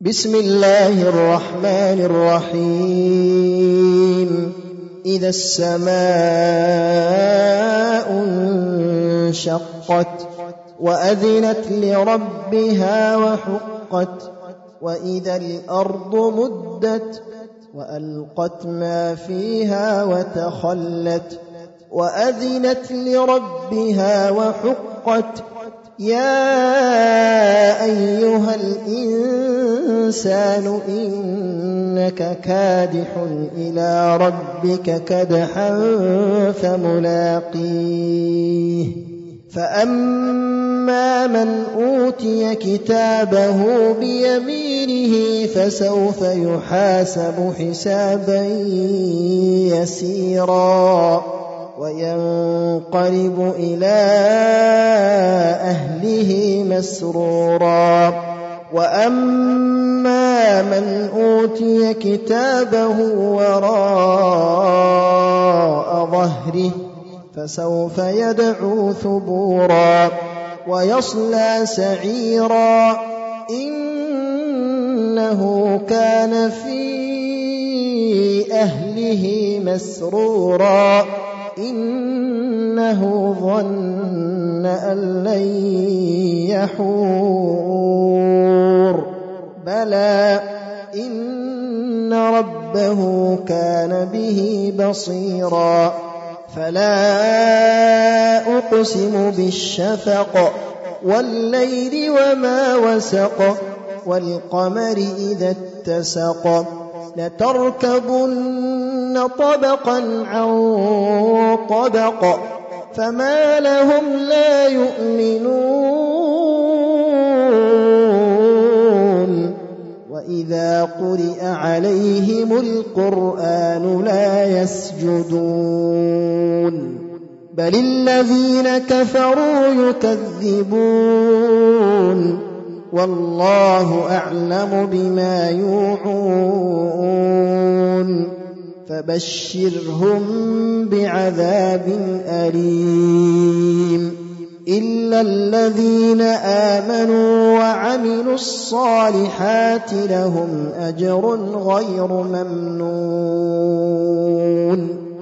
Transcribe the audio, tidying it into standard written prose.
بسم الله الرحمن الرحيم إذا السماء انشقت وأذنت لربها وحقت وإذا الأرض مدت وألقت ما فيها وتخلت وأذنت لربها وحقت يا أيها الإنسان إنك كادح إلى ربك كدحا فملاقيه فأما من أوتي كتابه بيمينه فسوف يحاسب حسابا يسيرا وينقلب إلى أهله مسرورا وأما من أوتي كتابه وراء ظهره فسوف يدعو ثبورا ويصلى سعيرا إنه كان في أهله مسرورا إنه ظن أن لن يحور بلى إن ربه كان به بصيرا فلا أقسم بالشفق والليل وما وسق والقمر إذا اتسق لتركبن طبقا عن طبق فما لهم لا يؤمنون وإذا قرئ عليهم القرآن لا يسجدون بل الذين كفروا يكذبون والله أعلم بما يوعون فبشرهم بعذاب أليم إلا الذين آمنوا وعملوا الصالحات لهم أجر غير ممنون